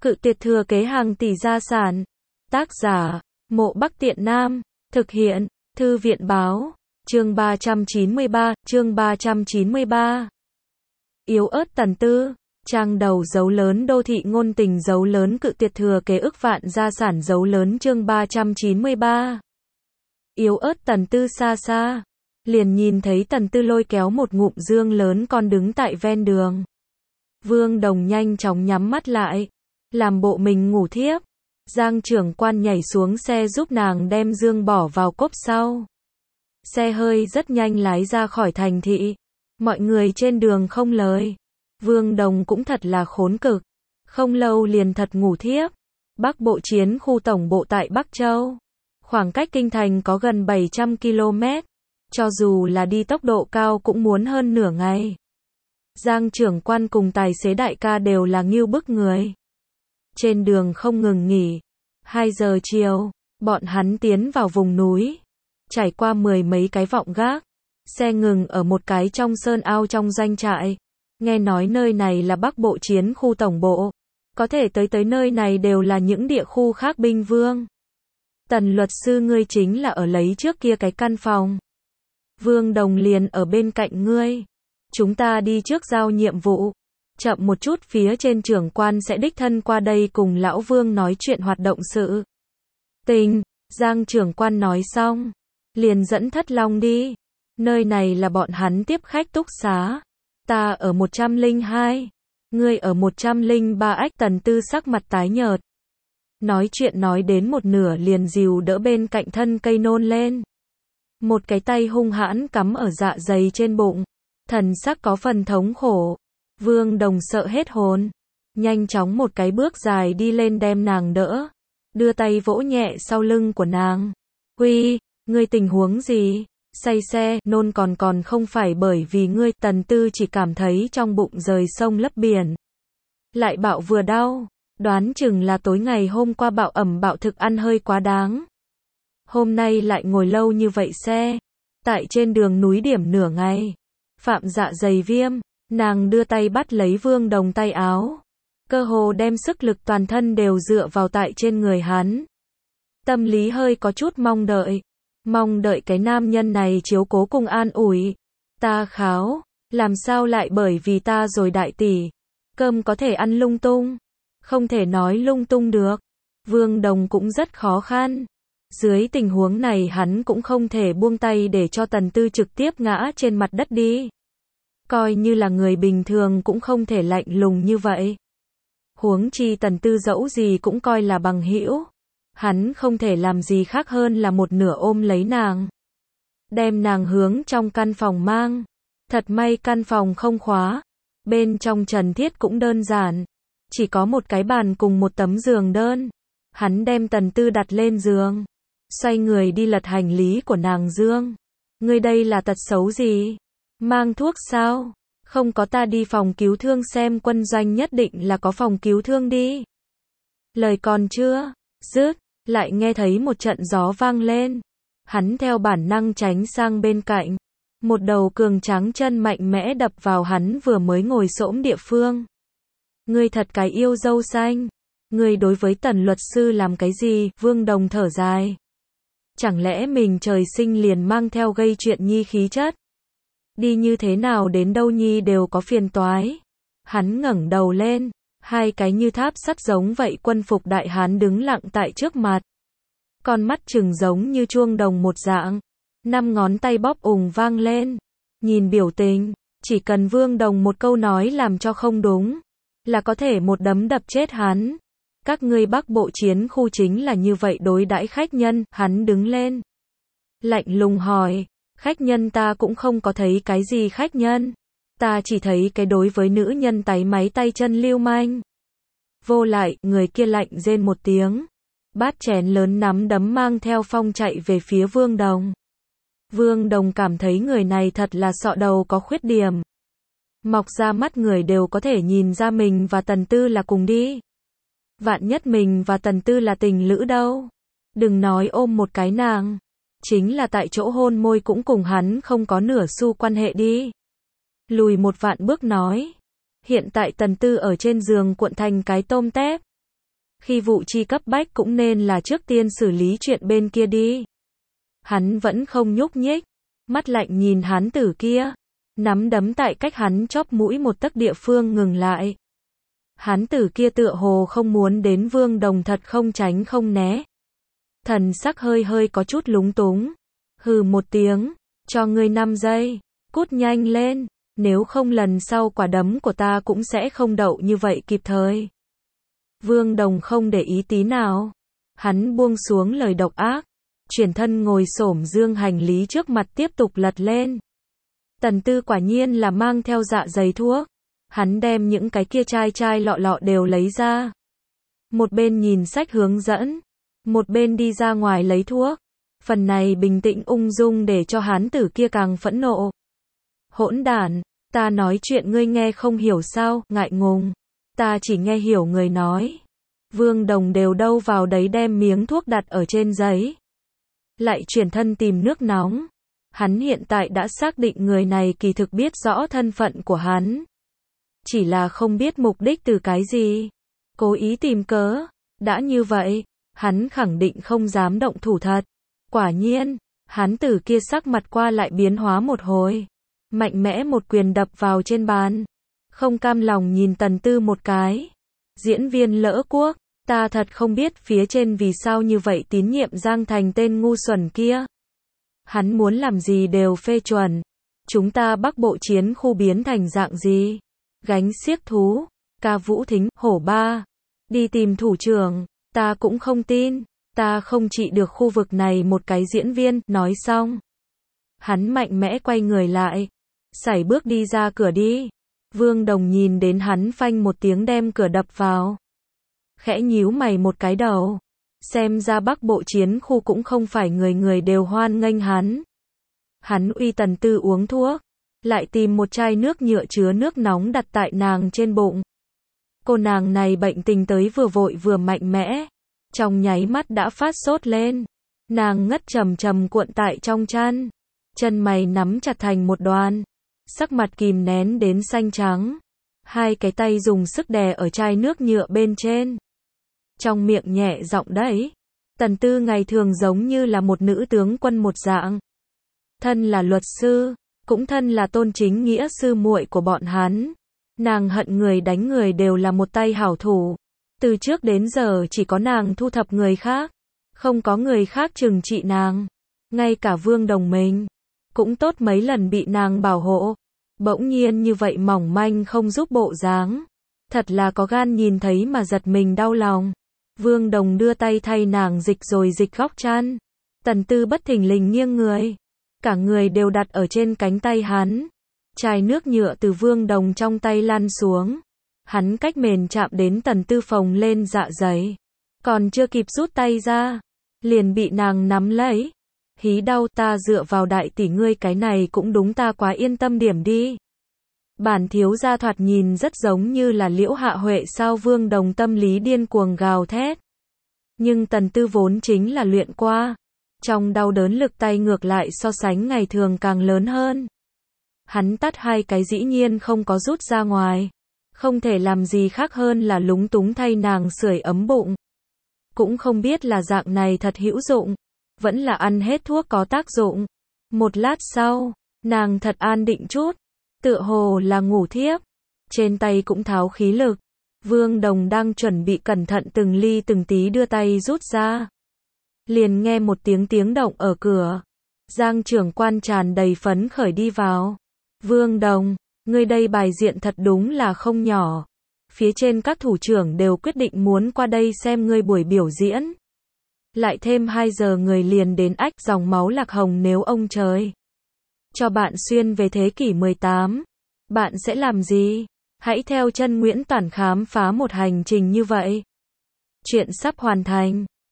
Cự tuyệt thừa kế hàng tỷ gia sản. Tác giả, Mộ Bắc Tiện Nam. Thực hiện, Thư viện báo. Chương 393. Yếu ớt Tần Tư. Trang đầu dấu lớn đô thị ngôn tình dấu lớn cự tuyệt thừa kế ức vạn gia sản dấu lớn chương 393. Yếu ớt Tần Tư xa xa. Liền nhìn thấy Tần Tư lôi kéo một ngụm dương lớn con đứng tại ven đường. Vương Đồng nhanh chóng nhắm mắt lại. Làm bộ mình ngủ thiếp. Giang trưởng quan nhảy xuống xe giúp nàng đem dương bỏ vào cốp sau. Xe hơi rất nhanh lái ra khỏi thành thị. Mọi người trên đường không lời. Vương Đồng cũng thật là khốn cực. Không lâu liền thật ngủ thiếp. Bắc Bộ chiến khu tổng bộ tại Bắc Châu. Khoảng cách kinh thành có gần 700 km. Cho dù là đi tốc độ cao cũng muốn hơn nửa ngày. Giang trưởng quan cùng tài xế đại ca đều là ngưu bức người. Trên đường không ngừng nghỉ. 2 giờ chiều, bọn hắn tiến vào vùng núi. Trải qua 10 mấy cái vọng gác. Xe ngừng ở một cái trong sơn ao trong doanh trại. Nghe nói nơi này là Bắc Bộ chiến khu tổng bộ. Có thể tới nơi này đều là những địa khu khác binh vương. Tần luật sư ngươi chính là ở lấy trước kia cái căn phòng. Vương Đồng liền ở bên cạnh ngươi. Chúng ta đi trước giao nhiệm vụ. Chậm một chút phía trên trưởng quan sẽ đích thân qua đây cùng lão Vương nói chuyện hoạt động sự tình. Giang trưởng quan nói xong. Liền dẫn Thất Long đi. Nơi này là bọn hắn tiếp khách túc xá. Ta ở 102. Ngươi ở 103 ách Tần Tư sắc mặt tái nhợt. Nói chuyện nói đến một nửa liền dìu đỡ bên cạnh thân cây nôn lên. Một cái tay hung hãn cắm ở dạ dày trên bụng. Thần sắc có phần thống khổ. Vương Đồng sợ hết hồn. Nhanh chóng một cái bước dài đi lên đem nàng đỡ. Đưa tay vỗ nhẹ sau lưng của nàng. Huy, ngươi tình huống gì? Say xe, nôn còn không phải bởi vì ngươi. Tần Tư chỉ cảm thấy trong bụng rời sông lấp biển. Lại bạo vừa đau. Đoán chừng là tối ngày hôm qua bạo ẩm bạo thực ăn hơi quá đáng. Hôm nay lại ngồi lâu như vậy xe. Tại trên đường núi điểm nửa ngày. Phạm dạ dày viêm. Nàng đưa tay bắt lấy Vương Đồng tay áo. Cơ hồ đem sức lực toàn thân đều dựa vào tại trên người hắn. Tâm lý hơi có chút mong đợi. Mong đợi cái nam nhân này chiếu cố cùng an ủi. Ta kháo. Làm sao lại bởi vì ta rồi đại tỷ. Cơm có thể ăn lung tung. Không thể nói lung tung được. Vương Đồng cũng rất khó khăn. Dưới tình huống này hắn cũng không thể buông tay để cho Tần Tư trực tiếp ngã trên mặt đất đi. Coi như là người bình thường cũng không thể lạnh lùng như vậy. Huống chi Tần Tư dẫu gì cũng coi là bằng hữu. Hắn không thể làm gì khác hơn là một nửa ôm lấy nàng. Đem nàng hướng trong căn phòng mang. Thật may căn phòng không khóa. Bên trong trần thiết cũng đơn giản. Chỉ có một cái bàn cùng một tấm giường đơn. Hắn đem Tần Tư đặt lên giường. Xoay người đi lật hành lý của nàng dương. Ngươi đây là tật xấu gì? Mang thuốc sao? Không có ta đi phòng cứu thương xem quân doanh nhất định là có phòng cứu thương đi. Lời còn chưa dứt, lại nghe thấy một trận gió vang lên. Hắn theo bản năng tránh sang bên cạnh. Một đầu cường tráng chân mạnh mẽ đập vào hắn vừa mới ngồi xổm địa phương. Ngươi thật cái yêu dâu xanh. Ngươi đối với Tần luật sư làm cái gì? Vương Đồng thở dài. Chẳng lẽ mình trời sinh liền mang theo gây chuyện nhi khí chất? Đi như thế nào đến đâu nhi đều có phiền toái. Hắn ngẩng đầu lên. Hai cái như tháp sắt giống vậy quân phục đại hán đứng lặng tại trước mặt. Con mắt trừng giống như chuông đồng một dạng. 5 ngón tay bóp ùng vang lên. Nhìn biểu tình, chỉ cần Vương Đồng một câu nói làm cho không đúng, là có thể một đấm đập chết hắn. Các ngươi Bắc Bộ chiến khu chính là như vậy đối đãi khách nhân. Hắn đứng lên. Lạnh lùng hỏi. Khách nhân ta cũng không có thấy cái gì khách nhân. Ta chỉ thấy cái đối với nữ nhân táy máy tay chân lưu manh. Vô lại, người kia lạnh rên một tiếng. Bát chén lớn nắm đấm mang theo phong chạy về phía Vương Đồng. Vương Đồng cảm thấy người này thật là sọ đầu có khuyết điểm. Mọc ra mắt người đều có thể nhìn ra mình và Tần Tư là cùng đi. Vạn nhất mình và Tần Tư là tình lữ đâu. Đừng nói ôm một cái nàng. Chính là tại chỗ hôn môi cũng cùng hắn không có nửa xu quan hệ đi. Lùi một vạn bước nói. Hiện tại Tần Tư ở trên giường cuộn thành cái tôm tép. Khi vụ chi cấp bách cũng nên là trước tiên xử lý chuyện bên kia đi. Hắn vẫn không nhúc nhích, mắt lạnh nhìn hán tử kia, nắm đấm tại cách hắn chóp mũi một tấc địa phương ngừng lại. Hán tử kia tựa hồ không muốn đến Vương Đồng, thật không tránh không né. Thần sắc hơi hơi có chút lúng túng. Hừ một tiếng, cho ngươi 5 giây, cút nhanh lên, nếu không lần sau quả đấm của ta cũng sẽ không đậu như vậy kịp thời. Vương Đồng không để ý tí nào. Hắn buông xuống lời độc ác, chuyển thân ngồi xổm dương hành lý trước mặt tiếp tục lật lên. Tần Tư quả nhiên là mang theo dạ dày thuốc. Hắn đem những cái kia chai lọ lọ đều lấy ra. Một bên nhìn sách hướng dẫn, một bên đi ra ngoài lấy thuốc. Phần này bình tĩnh ung dung để cho hán tử kia càng phẫn nộ. Hỗn đản, ta nói chuyện ngươi nghe không hiểu sao, ngại ngùng. Ta chỉ nghe hiểu người nói. Vương Đồng đều đâu vào đấy đem miếng thuốc đặt ở trên giấy. Lại chuyển thân tìm nước nóng. Hắn hiện tại đã xác định người này kỳ thực biết rõ thân phận của hắn. Chỉ là không biết mục đích từ cái gì. Cố ý tìm cớ. Đã như vậy, hắn khẳng định không dám động thủ thật. Quả nhiên, hán tử kia sắc mặt qua lại biến hóa một hồi. Mạnh mẽ một quyền đập vào trên bàn. Không cam lòng nhìn Tần Tư một cái. Diễn viên lỡ cuốc, ta thật không biết phía trên vì sao như vậy tín nhiệm Giang Thành tên ngu xuẩn kia. Hắn muốn làm gì đều phê chuẩn. Chúng ta Bắc Bộ chiến khu biến thành dạng gì? Gánh xiếc thú, ca vũ thính, hổ ba. Đi tìm thủ trưởng, ta cũng không tin. Ta không trị được khu vực này một cái diễn viên, nói xong. Hắn mạnh mẽ quay người lại. Sải bước đi ra cửa đi. Vương Đồng nhìn đến hắn phanh một tiếng đem cửa đập vào. Khẽ nhíu mày một cái đầu. Xem ra Bắc Bộ chiến khu cũng không phải người người đều hoan nghênh hắn. Hắn uy Tần Tư uống thuốc. Lại tìm một chai nước nhựa chứa nước nóng đặt tại nàng trên bụng. Cô nàng này bệnh tình tới vừa vội vừa mạnh mẽ. Trong nháy mắt đã phát sốt lên. Nàng ngất trầm trầm cuộn tại trong chăn. Chân mày nắm chặt thành một đoàn. Sắc mặt kìm nén đến xanh trắng. Hai cái tay dùng sức đè ở chai nước nhựa bên trên. Trong miệng nhẹ giọng đẩy. Tần Tư ngày thường giống như là một nữ tướng quân một dạng. Thân là luật sư, cũng thân là tôn chính nghĩa sư muội của bọn hắn. Nàng hận người đánh người đều là một tay hảo thủ. Từ trước đến giờ chỉ có nàng thu thập người khác. Không có người khác trừng trị nàng. Ngay cả Vương Đồng mình cũng tốt mấy lần bị nàng bảo hộ. Bỗng nhiên như vậy mỏng manh không giúp bộ dáng. Thật là có gan nhìn thấy mà giật mình đau lòng. Vương Đồng đưa tay thay nàng dịch rồi dịch góc chăn. Tần Tư bất thình lình nghiêng người. Cả người đều đặt ở trên cánh tay hắn. Chai nước nhựa từ Vương Đồng trong tay lăn xuống. Hắn cách mền chạm đến Tần Tư phồng lên dạ dày. Còn chưa kịp rút tay ra. Liền bị nàng nắm lấy. Hí đau, ta dựa vào đại tỷ ngươi, cái này cũng đúng, ta quá yên tâm điểm đi. Bản thiếu gia thoạt nhìn rất giống như là Liễu Hạ Huệ sao? Vương Đồng tâm lý điên cuồng gào thét. Nhưng Tần Tư vốn chính là luyện qua. Trong đau đớn lực tay ngược lại so sánh ngày thường càng lớn hơn. Hắn tắt hai cái dĩ nhiên không có rút ra ngoài. Không thể làm gì khác hơn là lúng túng thay nàng sưởi ấm bụng. Cũng không biết là dạng này thật hữu dụng. Vẫn là ăn hết thuốc có tác dụng. Một lát sau, nàng thật an định chút. Tựa hồ là ngủ thiếp. Trên tay cũng tháo khí lực. Vương Đồng đang chuẩn bị cẩn thận từng ly từng tí đưa tay rút ra. Liền nghe một tiếng động ở cửa. Giang trưởng quan tràn đầy phấn khởi đi vào. Vương Đồng, ngươi đây bài diện thật đúng là không nhỏ. Phía trên các thủ trưởng đều quyết định muốn qua đây xem ngươi buổi biểu diễn. Lại thêm 2 giờ người liền đến ách, dòng máu lạc hồng nếu ông trời cho bạn xuyên về thế kỷ 18. Bạn sẽ làm gì? Hãy theo chân Nguyễn Toản khám phá một hành trình như vậy. Chuyện sắp hoàn thành.